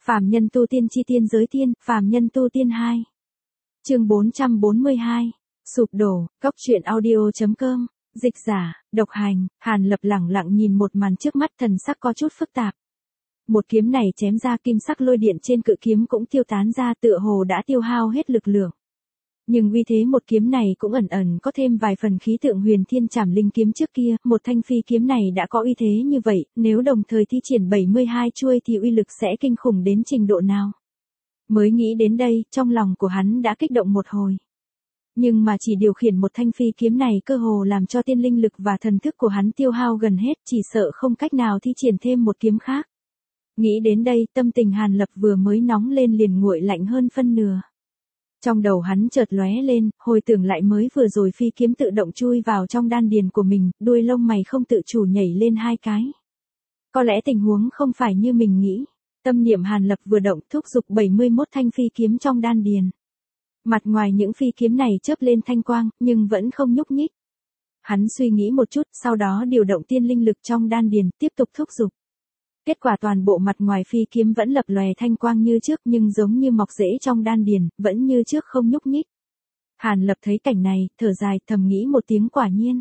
Phàm nhân tu tiên chi tiên giới tiên, phàm nhân tu tiên 2. Chương 442. Sụp đổ, góc truyện audio.com, dịch giả, độc hành. Hàn Lập lẳng lặng nhìn một màn trước mắt, thần sắc có chút phức tạp. Một kiếm này chém ra, kim sắc lôi điện trên cự kiếm cũng tiêu tán ra, tựa hồ đã tiêu hao hết lực lượng. Nhưng uy thế một kiếm này cũng ẩn ẩn có thêm vài phần khí tượng Huyền Thiên Trảm Linh kiếm trước kia, một thanh phi kiếm này đã có uy thế như vậy, nếu đồng thời thi triển 72 chuôi thì uy lực sẽ kinh khủng đến trình độ nào. Mới nghĩ đến đây, trong lòng của hắn đã kích động một hồi. Nhưng mà chỉ điều khiển một thanh phi kiếm này cơ hồ làm cho tiên linh lực và thần thức của hắn tiêu hao gần hết, chỉ sợ không cách nào thi triển thêm một kiếm khác. Nghĩ đến đây, tâm tình Hàn Lập vừa mới nóng lên liền nguội lạnh hơn phân nửa. Trong đầu hắn chợt lóe lên, hồi tưởng lại mới vừa rồi phi kiếm tự động chui vào trong đan điền của mình, đuôi lông mày không tự chủ nhảy lên hai cái. Có lẽ tình huống không phải như mình nghĩ. Tâm niệm Hàn Lập vừa động, thúc giục 71 thanh phi kiếm trong đan điền. Mặt ngoài những phi kiếm này chớp lên thanh quang, nhưng vẫn không nhúc nhích. Hắn suy nghĩ một chút, sau đó điều động tiên linh lực trong đan điền, tiếp tục thúc giục. Kết quả toàn bộ mặt ngoài phi kiếm vẫn lập lòe thanh quang như trước, nhưng giống như mọc rễ trong đan điền, vẫn như trước không nhúc nhích. Hàn Lập thấy cảnh này, thở dài, thầm nghĩ một tiếng quả nhiên.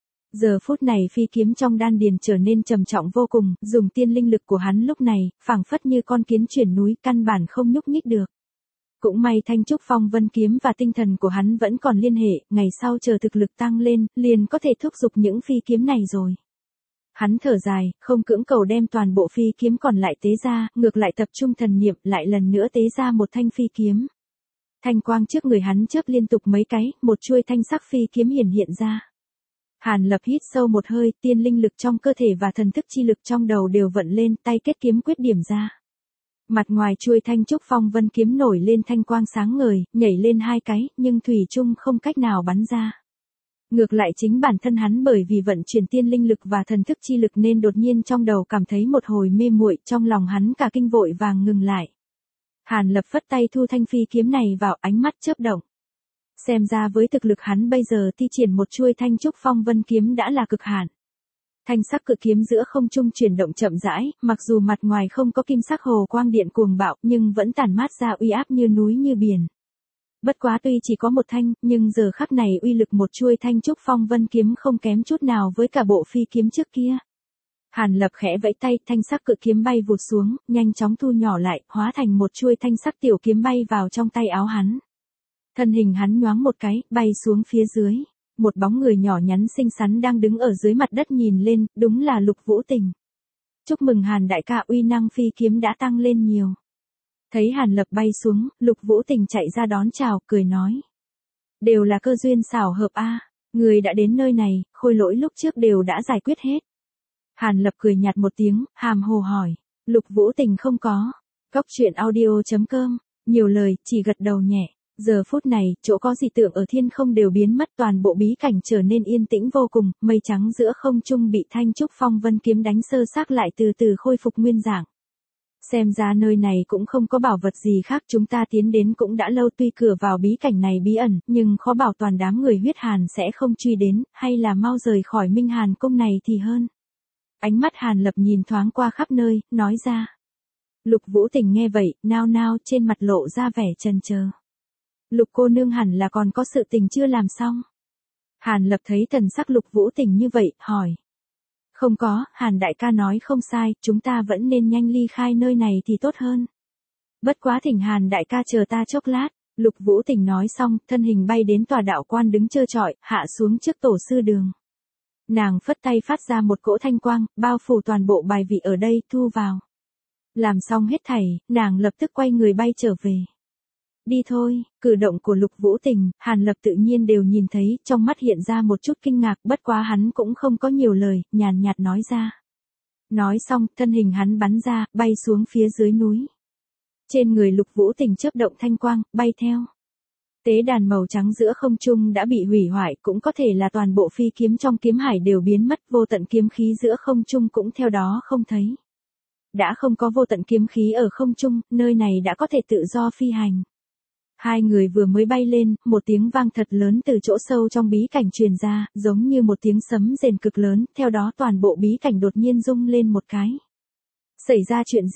Giờ phút này phi kiếm trong đan điền trở nên trầm trọng vô cùng, dùng tiên linh lực của hắn lúc này, phảng phất như con kiến chuyển núi, căn bản không nhúc nhích được. Cũng may Thanh Trúc Phong Vân kiếm và tinh thần của hắn vẫn còn liên hệ, ngày sau chờ thực lực tăng lên, liền có thể thúc giục những phi kiếm này rồi. Hắn thở dài, không cưỡng cầu đem toàn bộ phi kiếm còn lại tế ra, ngược lại tập trung thần niệm, lại lần nữa tế ra một thanh phi kiếm. Thanh quang trước người hắn chớp liên tục mấy cái, một chuôi thanh sắc phi kiếm hiện ra. Hàn Lập hít sâu một hơi, tiên linh lực trong cơ thể và thần thức chi lực trong đầu đều vận lên, tay kết kiếm quyết điểm ra. Mặt ngoài chuôi Thanh Trúc Phong Vân kiếm nổi lên thanh quang sáng ngời, nhảy lên hai cái, nhưng thủy chung không cách nào bắn ra. Ngược lại chính bản thân hắn bởi vì vận chuyển tiên linh lực và thần thức chi lực nên đột nhiên trong đầu cảm thấy một hồi mê muội, trong lòng hắn cả kinh vội vàng ngừng lại. Hàn Lập phất tay thu thanh phi kiếm này vào, ánh mắt chớp động. Xem ra với thực lực hắn bây giờ thi triển một chuôi Thanh Trúc Phong Vân kiếm đã là cực hạn. Thanh sắc cự kiếm giữa không trung chuyển động chậm rãi, mặc dù mặt ngoài không có kim sắc hồ quang điện cuồng bạo, nhưng vẫn tản mát ra uy áp như núi như biển. Bất quá tuy chỉ có một thanh, nhưng giờ khắc này uy lực một chuôi Thanh Trúc Phong Vân kiếm không kém chút nào với cả bộ phi kiếm trước kia. Hàn Lập khẽ vẫy tay, thanh sắc cự kiếm bay vụt xuống, nhanh chóng thu nhỏ lại, hóa thành một chuôi thanh sắc tiểu kiếm bay vào trong tay áo hắn. Thân hình hắn nhoáng một cái, bay xuống phía dưới. Một bóng người nhỏ nhắn xinh xắn đang đứng ở dưới mặt đất nhìn lên, đúng là Lục Vũ Tình. Chúc mừng Hàn đại ca, uy năng phi kiếm đã tăng lên nhiều. Thấy Hàn Lập bay xuống, Lục Vũ Tình chạy ra đón chào, cười nói. Đều là cơ duyên xảo hợp a, người đã đến nơi này, khôi lỗi lúc trước đều đã giải quyết hết. Hàn Lập cười nhạt một tiếng, hàm hồ hỏi. Lục Vũ Tình không có. Góc truyện audio.com, nhiều lời, chỉ gật đầu nhẹ. Giờ phút này, chỗ có dị tượng ở thiên không đều biến mất, toàn bộ bí cảnh trở nên yên tĩnh vô cùng, mây trắng giữa không trung bị Thanh Trúc Phong Vân kiếm đánh sơ xác lại từ từ khôi phục nguyên dạng. Xem ra nơi này cũng không có bảo vật gì khác, chúng ta tiến đến cũng đã lâu, tuy cửa vào bí cảnh này bí ẩn, nhưng khó bảo toàn đám người huyết hàn sẽ không truy đến, hay là mau rời khỏi Minh Hàn cung này thì hơn. Ánh mắt Hàn Lập nhìn thoáng qua khắp nơi, nói ra. Lục Vũ Tình nghe vậy, nao nao trên mặt lộ ra vẻ chần chờ. Lục cô nương hẳn là còn có sự tình chưa làm xong. Hàn Lập thấy thần sắc Lục Vũ Tình như vậy, hỏi. Không có, Hàn đại ca nói không sai, chúng ta vẫn nên nhanh ly khai nơi này thì tốt hơn. Bất quá thỉnh Hàn đại ca chờ ta chốc lát. Lục Vũ Tình nói xong, thân hình bay đến tòa đạo quan đứng trơ trọi, hạ xuống trước tổ sư đường. Nàng phất tay phát ra một cỗ thanh quang, bao phủ toàn bộ bài vị ở đây, thu vào. Làm xong hết thảy, nàng lập tức quay người bay trở về. Đi thôi, cử động của Lục Vũ Tình, Hàn Lập tự nhiên đều nhìn thấy, trong mắt hiện ra một chút kinh ngạc, bất quá hắn cũng không có nhiều lời, nhàn nhạt nói ra. Nói xong, thân hình hắn bắn ra, bay xuống phía dưới núi. Trên người Lục Vũ Tình chớp động thanh quang, bay theo. Tế đàn màu trắng giữa không trung đã bị hủy hoại, cũng có thể là toàn bộ phi kiếm trong kiếm hải đều biến mất, vô tận kiếm khí giữa không trung cũng theo đó không thấy. Đã không có vô tận kiếm khí ở không trung, nơi này đã có thể tự do phi hành. Hai người vừa mới bay lên, một tiếng vang thật lớn từ chỗ sâu trong bí cảnh truyền ra, giống như một tiếng sấm rền cực lớn, theo đó toàn bộ bí cảnh đột nhiên rung lên một cái. Xảy ra chuyện gì?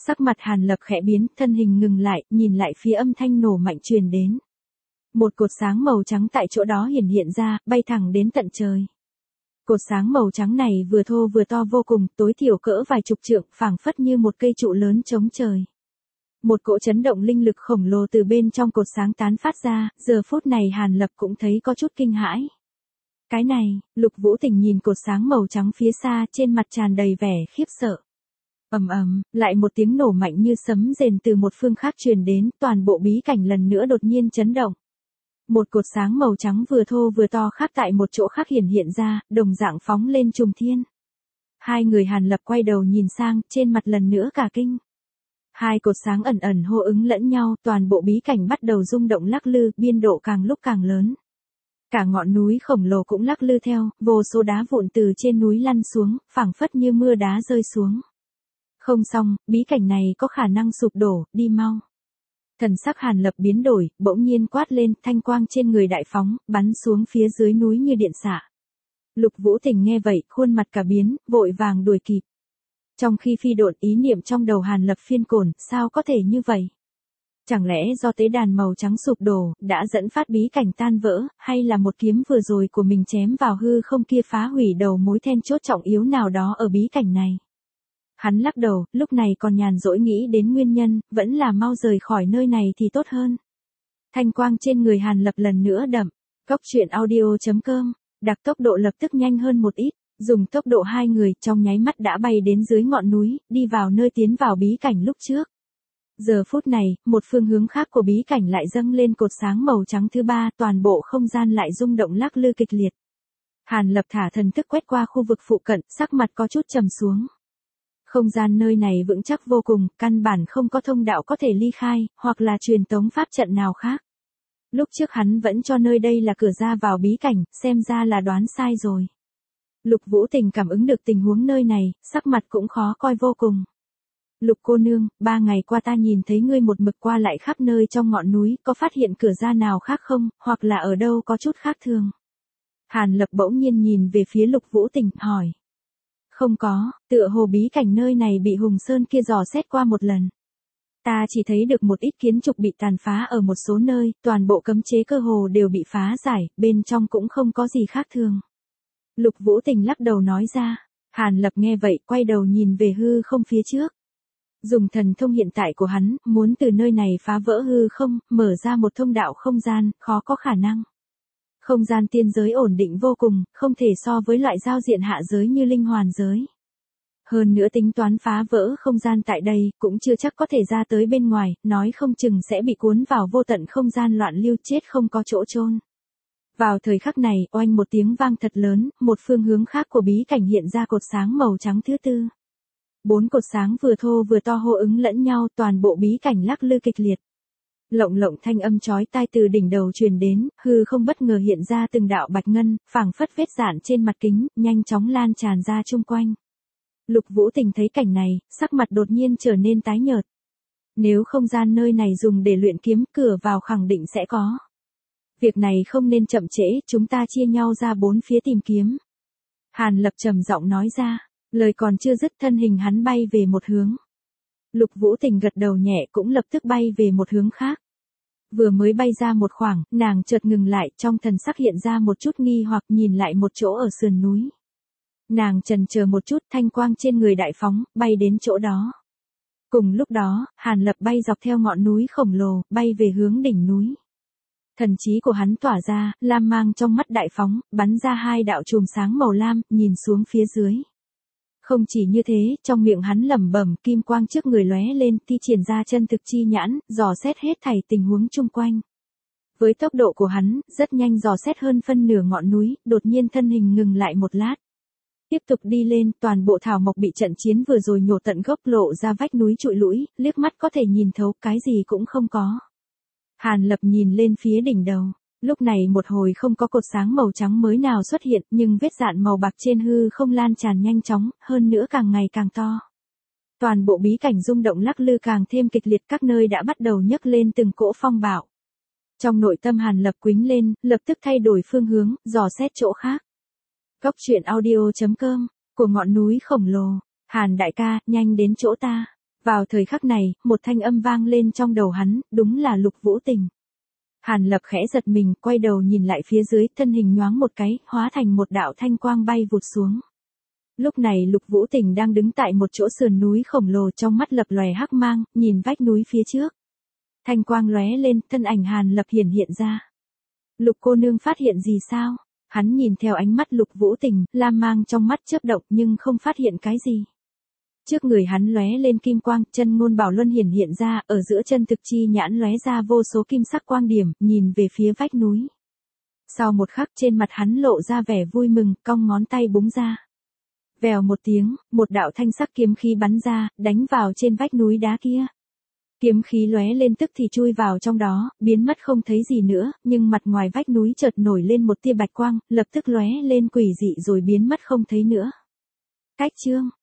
Sắc mặt Hàn Lập khẽ biến, thân hình ngừng lại, nhìn lại phía âm thanh nổ mạnh truyền đến. Một cột sáng màu trắng tại chỗ đó hiển hiện ra, bay thẳng đến tận trời. Cột sáng màu trắng này vừa thô vừa to vô cùng, tối thiểu cỡ vài chục trượng, phảng phất như một cây trụ lớn chống trời. Một cỗ chấn động linh lực khổng lồ từ bên trong cột sáng tán phát ra, giờ phút này Hàn Lập cũng thấy có chút kinh hãi. Cái này, Lục Vũ Tình nhìn cột sáng màu trắng phía xa, trên mặt tràn đầy vẻ khiếp sợ. Ầm ầm, lại một tiếng nổ mạnh như sấm rền từ một phương khác truyền đến, toàn bộ bí cảnh lần nữa đột nhiên chấn động. Một cột sáng màu trắng vừa thô vừa to khác tại một chỗ khác hiển hiện ra, đồng dạng phóng lên trùng thiên. Hai người Hàn Lập quay đầu nhìn sang, trên mặt lần nữa cả kinh. Hai cột sáng ẩn ẩn hô ứng lẫn nhau, toàn bộ bí cảnh bắt đầu rung động lắc lư, biên độ càng lúc càng lớn. Cả ngọn núi khổng lồ cũng lắc lư theo, vô số đá vụn từ trên núi lăn xuống, phảng phất như mưa đá rơi xuống. Không xong, bí cảnh này có khả năng sụp đổ, đi mau. Thần sắc Hàn Lập biến đổi, bỗng nhiên quát lên, thanh quang trên người đại phóng, bắn xuống phía dưới núi như điện xạ. Lục Vũ Tình nghe vậy, khuôn mặt cả biến, vội vàng đuổi kịp. Trong khi phi độn, ý niệm trong đầu Hàn Lập phiên cồn, sao có thể như vậy? Chẳng lẽ do tế đàn màu trắng sụp đổ, đã dẫn phát bí cảnh tan vỡ, hay là một kiếm vừa rồi của mình chém vào hư không kia phá hủy đầu mối then chốt trọng yếu nào đó ở bí cảnh này? Hắn lắc đầu, lúc này còn nhàn rỗi nghĩ đến nguyên nhân, vẫn là mau rời khỏi nơi này thì tốt hơn. Thanh quang trên người Hàn Lập lần nữa đậm. Cốc truyện audio.com, đặc tốc độ lập tức nhanh hơn một ít, dùng tốc độ hai người trong nháy mắt đã bay đến dưới ngọn núi, đi vào nơi tiến vào bí cảnh lúc trước. Giờ phút này, một phương hướng khác của bí cảnh lại dâng lên cột sáng màu trắng thứ ba, toàn bộ không gian lại rung động lắc lư kịch liệt. Hàn Lập thả thần thức quét qua khu vực phụ cận, sắc mặt có chút trầm xuống. Không gian nơi này vững chắc vô cùng, căn bản không có thông đạo có thể ly khai, hoặc là truyền tống pháp trận nào khác. Lúc trước hắn vẫn cho nơi đây là cửa ra vào bí cảnh, xem ra là đoán sai rồi. Lục Vũ Tình cảm ứng được tình huống nơi này, sắc mặt cũng khó coi vô cùng. Lục cô nương, 3 ngày qua ta nhìn thấy ngươi một mực qua lại khắp nơi trong ngọn núi, có phát hiện cửa ra nào khác không, hoặc là ở đâu có chút khác thường. Hàn Lập bỗng nhiên nhìn về phía Lục Vũ Tình, hỏi. Không có, tựa hồ bí cảnh nơi này bị Hùng Sơn kia dò xét qua một lần. Ta chỉ thấy được một ít kiến trúc bị tàn phá ở một số nơi, toàn bộ cấm chế cơ hồ đều bị phá giải, bên trong cũng không có gì khác thường. Lục Vũ Tình lắc đầu nói ra. Hàn Lập nghe vậy, quay đầu nhìn về hư không phía trước. Dùng thần thông hiện tại của hắn, muốn từ nơi này phá vỡ hư không, mở ra một thông đạo không gian, khó có khả năng. Không gian tiên giới ổn định vô cùng, không thể so với loại giao diện hạ giới như linh hoàn giới. Hơn nữa tính toán phá vỡ không gian tại đây, cũng chưa chắc có thể ra tới bên ngoài, nói không chừng sẽ bị cuốn vào vô tận không gian loạn lưu chết không có chỗ chôn. Vào thời khắc này, oanh một tiếng vang thật lớn, một phương hướng khác của bí cảnh hiện ra cột sáng màu trắng thứ tư. 4 cột sáng vừa thô vừa to hô ứng lẫn nhau, toàn bộ bí cảnh lắc lư kịch liệt. Lộng lộng thanh âm chói tai từ đỉnh đầu truyền đến, hư không bất ngờ hiện ra từng đạo bạch ngân, phảng phất vết rạn trên mặt kính, nhanh chóng lan tràn ra chung quanh. Lục Vũ Tình thấy cảnh này, sắc mặt đột nhiên trở nên tái nhợt. Nếu không gian nơi này dùng để luyện kiếm, cửa vào khẳng định sẽ có. Việc này không nên chậm trễ, chúng ta chia nhau ra 4 phía tìm kiếm. Hàn Lập trầm giọng nói ra, lời còn chưa dứt thân hình hắn bay về một hướng. Lục Vũ Tình gật đầu nhẹ cũng lập tức bay về một hướng khác. Vừa mới bay ra một khoảng, nàng chợt ngừng lại, trong thần sắc hiện ra một chút nghi hoặc nhìn lại một chỗ ở sườn núi. Nàng chần chờ một chút, thanh quang trên người đại phóng, bay đến chỗ đó. Cùng lúc đó, Hàn Lập bay dọc theo ngọn núi khổng lồ, bay về hướng đỉnh núi. Thần trí của hắn tỏa ra, lam mang trong mắt đại phóng, bắn ra 2 đạo chùm sáng màu lam, nhìn xuống phía dưới. Không chỉ như thế, trong miệng hắn lẩm bẩm, kim quang trước người lóe lên, thi triển ra chân thực chi nhãn, dò xét hết thảy tình huống chung quanh. Với tốc độ của hắn, rất nhanh dò xét hơn phân nửa ngọn núi, đột nhiên thân hình ngừng lại một lát. Tiếp tục đi lên, toàn bộ thảo mộc bị trận chiến vừa rồi nhổ tận gốc lộ ra vách núi trụi lũi, liếc mắt có thể nhìn thấu, cái gì cũng không có. Hàn Lập nhìn lên phía đỉnh đầu. Lúc này một hồi không có cột sáng màu trắng mới nào xuất hiện, nhưng vết dạn màu bạc trên hư không lan tràn nhanh chóng, hơn nữa càng ngày càng to. Toàn bộ bí cảnh rung động lắc lư càng thêm kịch liệt, các nơi đã bắt đầu nhấc lên từng cỗ phong bạo. Trong nội tâm Hàn Lập quýnh lên, lập tức thay đổi phương hướng, dò xét chỗ khác. Cốc truyện audio.com, của ngọn núi khổng lồ, Hàn đại ca, nhanh đến chỗ ta. Vào thời khắc này, một thanh âm vang lên trong đầu hắn, đúng là Lục Vũ Tình. Hàn Lập khẽ giật mình, quay đầu nhìn lại phía dưới, thân hình nhoáng một cái, hóa thành một đạo thanh quang bay vụt xuống. Lúc này Lục Vũ Tình đang đứng tại một chỗ sườn núi khổng lồ, trong mắt lập lòe hắc mang, nhìn vách núi phía trước. Thanh quang lóe lên, thân ảnh Hàn Lập hiện hiện ra. Lục cô nương phát hiện gì sao? Hắn nhìn theo ánh mắt Lục Vũ Tình, lam mang trong mắt chớp động nhưng không phát hiện cái gì. Trước người hắn lóe lên kim quang, chân ngôn bảo luân hiện hiện ra, ở giữa chân thực chi nhãn lóe ra vô số kim sắc quang điểm, nhìn về phía vách núi. Sau một khắc trên mặt hắn lộ ra vẻ vui mừng, cong ngón tay búng ra. Vèo một tiếng, một đạo thanh sắc kiếm khí bắn ra, đánh vào trên vách núi đá kia. Kiếm khí lóe lên tức thì chui vào trong đó, biến mất không thấy gì nữa, nhưng mặt ngoài vách núi chợt nổi lên một tia bạch quang, lập tức lóe lên quỷ dị rồi biến mất không thấy nữa. Cách chương